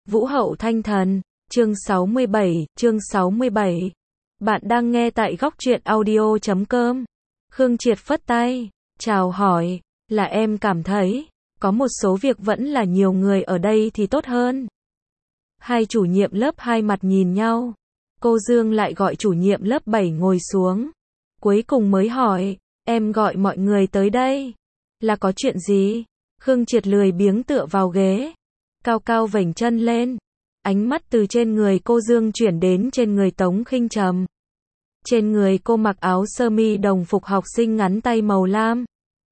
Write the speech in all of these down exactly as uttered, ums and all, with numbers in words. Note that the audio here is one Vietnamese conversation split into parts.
Vũ hậu thanh thần, chương sáu mươi bảy, chương sáu mươi bảy. Bạn đang nghe tại góc truyện audio chấm com. Khương Triệt phất tay, chào hỏi, là em cảm thấy, có một số việc vẫn là nhiều người ở đây thì tốt hơn. Hai chủ nhiệm lớp hai mặt nhìn nhau. Cô Dương lại gọi chủ nhiệm lớp bảy ngồi xuống. Cuối cùng mới hỏi, em gọi mọi người tới đây, là có chuyện gì? Khương Triệt lười biếng tựa vào ghế, cao cao vểnh chân lên. Ánh mắt từ trên người cô Dương chuyển đến trên người Tống Khinh Trầm. Trên người cô mặc áo sơ mi đồng phục học sinh ngắn tay màu lam.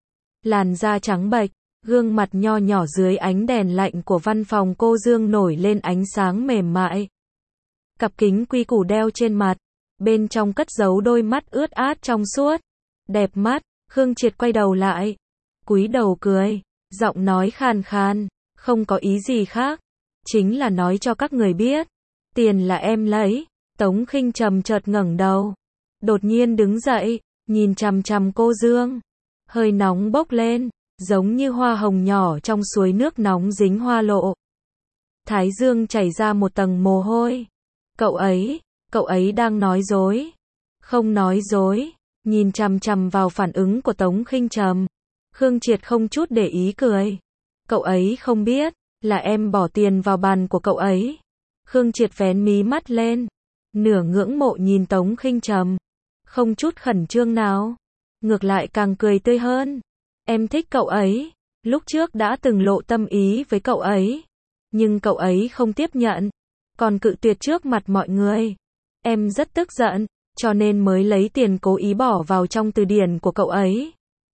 Làn da trắng bệch, gương mặt nho nhỏ dưới ánh đèn lạnh của văn phòng cô Dương nổi lên ánh sáng mềm mại. Cặp kính quy củ đeo trên mặt, bên trong cất giấu đôi mắt ướt át trong suốt. Đẹp mắt, Khương Triệt quay đầu lại, cúi đầu cười, giọng nói khàn khàn, không có ý gì khác, chính là nói cho các người biết, tiền là em lấy. Tống Khinh Trầm chợt ngẩng đầu, đột nhiên đứng dậy, nhìn chằm chằm cô Dương, hơi nóng bốc lên, giống như hoa hồng nhỏ trong suối nước nóng dính hoa lộ. Thái dương chảy ra một tầng mồ hôi. Cậu ấy, cậu ấy đang nói dối. Không nói dối, nhìn chằm chằm vào phản ứng của Tống Khinh Trầm. Khương Triệt không chút để ý cười. Cậu ấy không biết, là em bỏ tiền vào bàn của cậu ấy. Khương Triệt vén mí mắt lên, nửa ngưỡng mộ nhìn Tống Khinh Trầm, không chút khẩn trương nào, ngược lại càng cười tươi hơn. Em thích cậu ấy, lúc trước đã từng lộ tâm ý với cậu ấy, nhưng cậu ấy không tiếp nhận, còn cự tuyệt trước mặt mọi người. Em rất tức giận, cho nên mới lấy tiền cố ý bỏ vào trong từ điển của cậu ấy.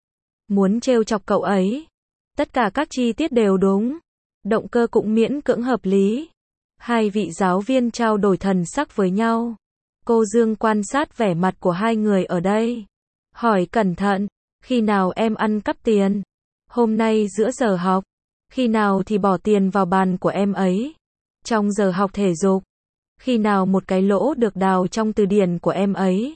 Muốn trêu chọc cậu ấy. Tất cả các chi tiết đều đúng, động cơ cũng miễn cưỡng hợp lý. Hai vị giáo viên trao đổi thần sắc với nhau. Cô Dương quan sát vẻ mặt của hai người ở đây, hỏi cẩn thận, khi nào em ăn cắp tiền? Hôm nay giữa giờ học. Khi nào thì bỏ tiền vào bàn của em ấy? Trong giờ học thể dục. Khi nào một cái lỗ được đào trong từ điển của em ấy?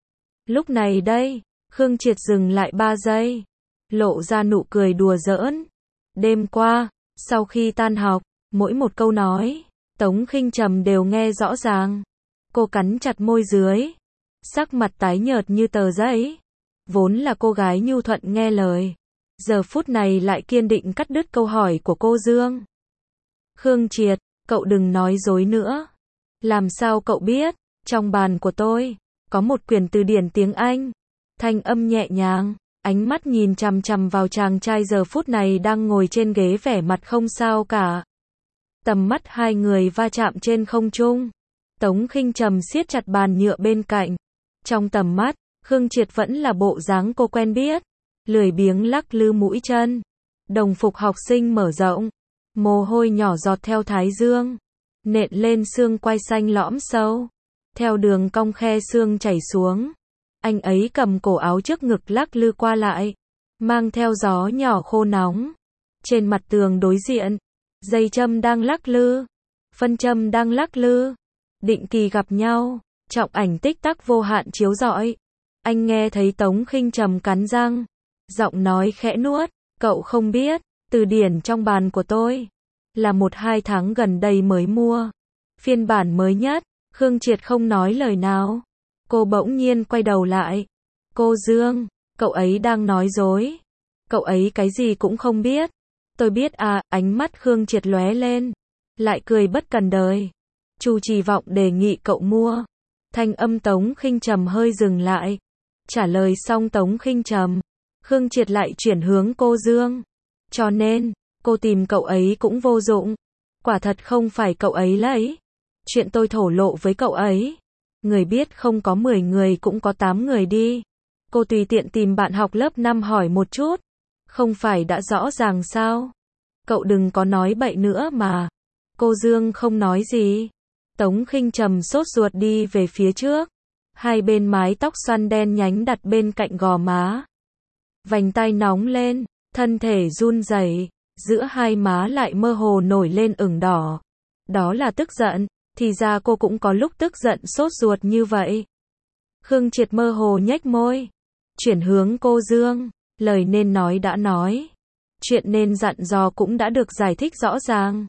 Lúc này đây, Khương Triệt dừng lại ba giây, lộ ra nụ cười đùa giỡn. Đêm qua, sau khi tan học, mỗi một câu nói, Tống Khinh Trầm đều nghe rõ ràng. Cô cắn chặt môi dưới, sắc mặt tái nhợt như tờ giấy. Vốn là cô gái nhu thuận nghe lời, giờ phút này lại kiên định cắt đứt câu hỏi của cô Dương. Khương Triệt, cậu đừng nói dối nữa. Làm sao cậu biết, trong bàn của tôi, có một quyển từ điển tiếng Anh. Thanh âm nhẹ nhàng, ánh mắt nhìn chằm chằm vào chàng trai giờ phút này đang ngồi trên ghế vẻ mặt không sao cả. Tầm mắt hai người va chạm trên không trung. Tống Khinh Trầm siết chặt bàn nhựa bên cạnh. Trong tầm mắt, Khương Triệt vẫn là bộ dáng cô quen biết, lười biếng lắc lư mũi chân. Đồng phục học sinh mở rộng, mồ hôi nhỏ giọt theo thái dương, nện lên xương quai xanh lõm sâu, theo đường cong khe xương chảy xuống. Anh ấy cầm cổ áo trước ngực lắc lư qua lại, mang theo gió nhỏ khô nóng. Trên mặt tường đối diện, dây châm đang lắc lư, phân châm đang lắc lư, định kỳ gặp nhau, trọng ảnh tích tắc vô hạn chiếu rọi. Anh nghe thấy Tống Khinh Trầm cắn răng, giọng nói khẽ nuốt, cậu không biết, từ điển trong bàn của tôi, là một hai tháng gần đây mới mua, phiên bản mới nhất. Khương Triệt không nói lời nào, cô bỗng nhiên quay đầu lại. Cô Dương, cậu ấy đang nói dối, cậu ấy cái gì cũng không biết. Tôi biết à, ánh mắt Khương Triệt lóe lên, lại cười bất cần đời. Chu Trì Vọng đề nghị cậu mua. Thanh âm Tống Khinh Trầm hơi dừng lại. Trả lời xong Tống Khinh Trầm, Khương Triệt lại chuyển hướng cô Dương. Cho nên, cô tìm cậu ấy cũng vô dụng. Quả thật không phải cậu ấy lấy. Chuyện tôi thổ lộ với cậu ấy, người biết không có mười người cũng có tám người đi. Cô tùy tiện tìm bạn học lớp năm hỏi một chút. Không phải đã rõ ràng sao? Cậu đừng có nói bậy nữa mà. Cô Dương không nói gì. Tống Khinh Trầm sốt ruột đi về phía trước. Hai bên mái tóc xoăn đen nhánh đặt bên cạnh gò má. Vành tai nóng lên, thân thể run rẩy, giữa hai má lại mơ hồ nổi lên ửng đỏ. Đó là tức giận, thì ra cô cũng có lúc tức giận sốt ruột như vậy. Khương Triệt mơ hồ nhếch môi, chuyển hướng cô Dương, lời nên nói đã nói, chuyện nên dặn dò cũng đã được giải thích rõ ràng.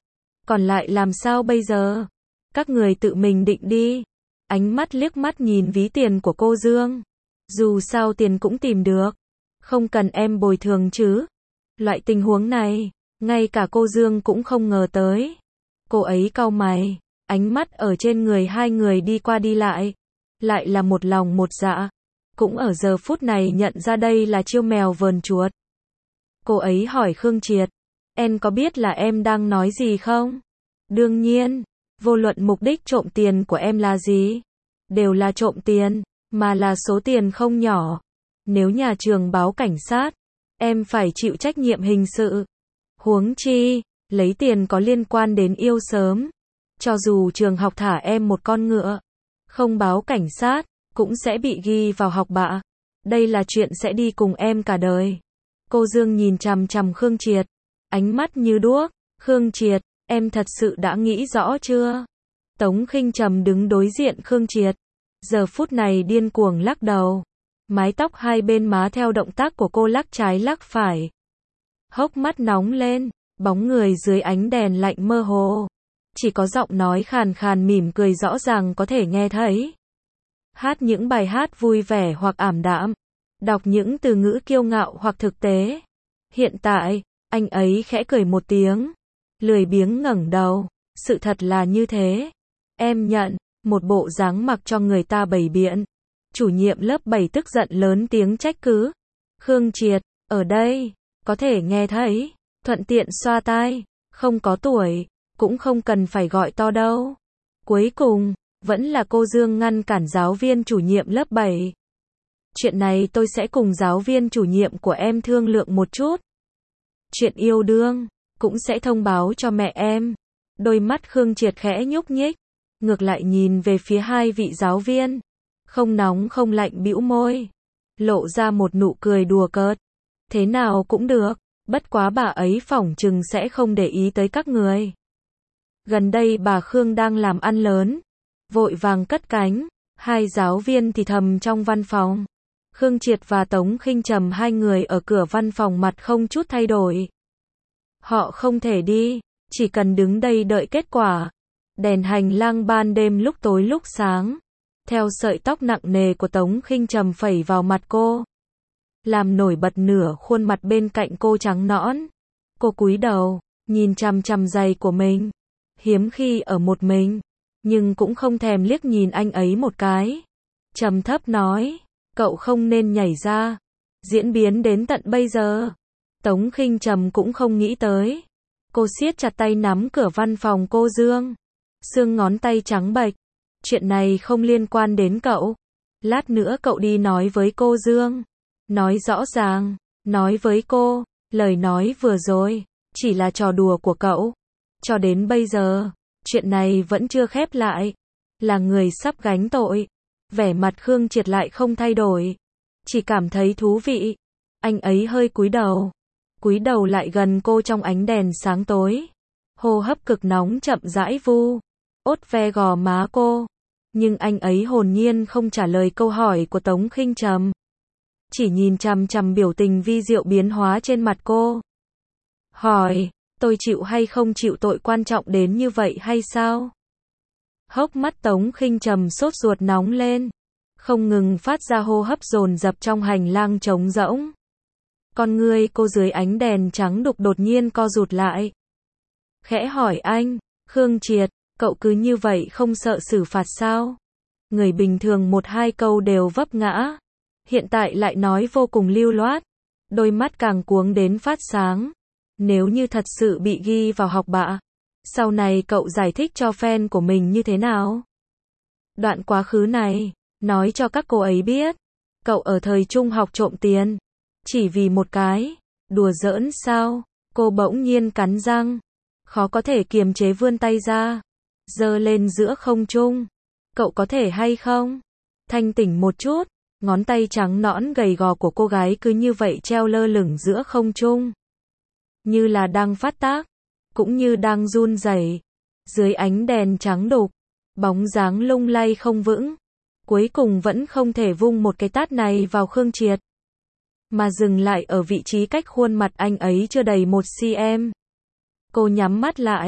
Còn lại làm sao bây giờ? Các người tự mình định đi. Ánh mắt liếc mắt nhìn ví tiền của cô Dương. Dù sao tiền cũng tìm được. Không cần em bồi thường chứ. Loại tình huống này, ngay cả cô Dương cũng không ngờ tới. Cô ấy cau mày, ánh mắt ở trên người hai người đi qua đi lại. Lại là một lòng một dạ. Cũng ở giờ phút này nhận ra đây là chiêu mèo vờn chuột. Cô ấy hỏi Khương Triệt, em có biết là em đang nói gì không? Đương nhiên, vô luận mục đích trộm tiền của em là gì? Đều là trộm tiền, mà là số tiền không nhỏ. Nếu nhà trường báo cảnh sát, em phải chịu trách nhiệm hình sự. Huống chi, lấy tiền có liên quan đến yêu sớm. Cho dù trường học thả em một con ngựa, không báo cảnh sát, cũng sẽ bị ghi vào học bạ. Đây là chuyện sẽ đi cùng em cả đời. Cô Dương nhìn chằm chằm Khương Triệt, ánh mắt như đuốc. Khương Triệt, em thật sự đã nghĩ rõ chưa? Tống Khinh Trầm đứng đối diện Khương Triệt. Giờ phút này điên cuồng lắc đầu. Mái tóc hai bên má theo động tác của cô lắc trái lắc phải. Hốc mắt nóng lên, bóng người dưới ánh đèn lạnh mơ hồ. Chỉ có giọng nói khàn khàn mỉm cười rõ ràng có thể nghe thấy. Hát những bài hát vui vẻ hoặc ảm đạm. Đọc những từ ngữ kiêu ngạo hoặc thực tế. Hiện tại, anh ấy khẽ cười một tiếng. Lười biếng ngẩng đầu. Sự thật là như thế. Em nhận, một bộ dáng mặc cho người ta bày biện. Chủ nhiệm lớp bảy tức giận lớn tiếng trách cứ. Khương Triệt, ở đây, có thể nghe thấy. Thuận tiện xoa tai. Không có tuổi, cũng không cần phải gọi to đâu. Cuối cùng, vẫn là cô Dương ngăn cản giáo viên chủ nhiệm lớp bảy. Chuyện này tôi sẽ cùng giáo viên chủ nhiệm của em thương lượng một chút. Chuyện yêu đương, cũng sẽ thông báo cho mẹ em. Đôi mắt Khương Triệt khẽ nhúc nhích. Ngược lại nhìn về phía hai vị giáo viên. Không nóng không lạnh bĩu môi. Lộ ra một nụ cười đùa cợt. Thế nào cũng được. Bất quá bà ấy phỏng chừng sẽ không để ý tới các người. Gần đây bà Khương đang làm ăn lớn. Vội vàng cất cánh. Hai giáo viên thì thầm trong văn phòng. Khương Triệt và Tống Khinh Trầm hai người ở cửa văn phòng mặt không chút thay đổi. Họ không thể đi. Chỉ cần đứng đây đợi kết quả. Đèn hành lang ban đêm lúc tối lúc sáng. Theo sợi tóc nặng nề của Tống Khinh Trầm phẩy vào mặt cô. Làm nổi bật nửa khuôn mặt bên cạnh cô trắng nõn. Cô cúi đầu, nhìn chằm chằm giày của mình. Hiếm khi ở một mình, nhưng cũng không thèm liếc nhìn anh ấy một cái. Trầm thấp nói, cậu không nên nhảy ra. Diễn biến đến tận bây giờ, Tống Khinh Trầm cũng không nghĩ tới. Cô siết chặt tay nắm cửa văn phòng cô Dương. Xương ngón tay trắng bệch. Chuyện này không liên quan đến cậu. Lát nữa cậu đi nói với cô Dương. Nói rõ ràng, nói với cô, lời nói vừa rồi, chỉ là trò đùa của cậu. Cho đến bây giờ, chuyện này vẫn chưa khép lại. Là người sắp gánh tội. Vẻ mặt Khương Triệt lại không thay đổi. Chỉ cảm thấy thú vị. Anh ấy hơi cúi đầu. Cúi đầu lại gần cô trong ánh đèn sáng tối. Hô hấp cực nóng chậm rãi vu. Ốt ve gò má cô. Nhưng anh ấy hồn nhiên không trả lời câu hỏi của Tống Khinh Trầm. Chỉ nhìn chằm chằm biểu tình vi diệu biến hóa trên mặt cô. Hỏi, tôi chịu hay không chịu tội quan trọng đến như vậy hay sao? Hốc mắt Tống Khinh Trầm sốt ruột nóng lên. Không ngừng phát ra hô hấp dồn dập trong hành lang trống rỗng. Con ngươi cô dưới ánh đèn trắng đục đột nhiên co rụt lại. Khẽ hỏi anh, Khương Triệt, cậu cứ như vậy không sợ xử phạt sao? Người bình thường một hai câu đều vấp ngã. Hiện tại lại nói vô cùng lưu loát. Đôi mắt càng cuống đến phát sáng. Nếu như thật sự bị ghi vào học bạ, sau này cậu giải thích cho fan của mình như thế nào? Đoạn quá khứ này, nói cho các cô ấy biết. Cậu ở thời trung học trộm tiền. Chỉ vì một cái. Đùa giỡn sao? Cô bỗng nhiên cắn răng. Khó có thể kiềm chế vươn tay ra. Giơ lên giữa không trung. Cậu có thể hay không? Thanh tỉnh một chút. Ngón tay trắng nõn gầy gò của cô gái cứ như vậy treo lơ lửng giữa không trung. Như là đang phát tác. Cũng như đang run rẩy. Dưới ánh đèn trắng đục. Bóng dáng lung lay không vững. Cuối cùng vẫn không thể vung một cái tát này vào Khương Triệt. Mà dừng lại ở vị trí cách khuôn mặt anh ấy chưa đầy một xăng ti mét. Cô nhắm mắt lại.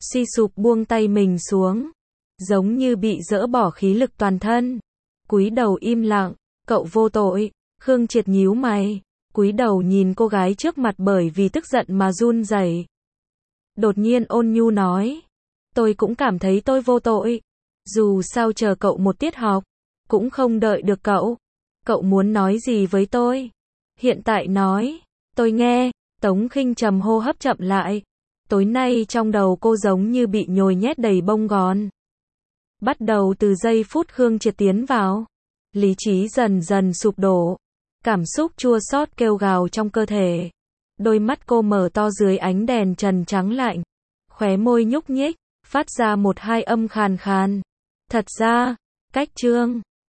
suy sụp buông tay mình xuống, giống như bị dỡ bỏ khí lực toàn thân. Cúi đầu im lặng, cậu vô tội. Khương Triệt nhíu mày, cúi đầu nhìn cô gái trước mặt bởi vì tức giận mà run rẩy. Đột nhiên ôn nhu nói, tôi cũng cảm thấy tôi vô tội. Dù sao chờ cậu một tiết học, cũng không đợi được cậu. Cậu muốn nói gì với tôi? Hiện tại nói, tôi nghe. Tống Khinh Trầm hô hấp chậm lại. Tối nay trong đầu cô giống như bị nhồi nhét đầy bông gòn. Bắt đầu từ giây phút Khương Triệt tiến vào, lý trí dần dần sụp đổ. Cảm xúc chua xót kêu gào trong cơ thể. Đôi mắt cô mở to dưới ánh đèn trần trắng lạnh. Khóe môi nhúc nhích, phát ra một hai âm khàn khàn. Thật ra, cách Trương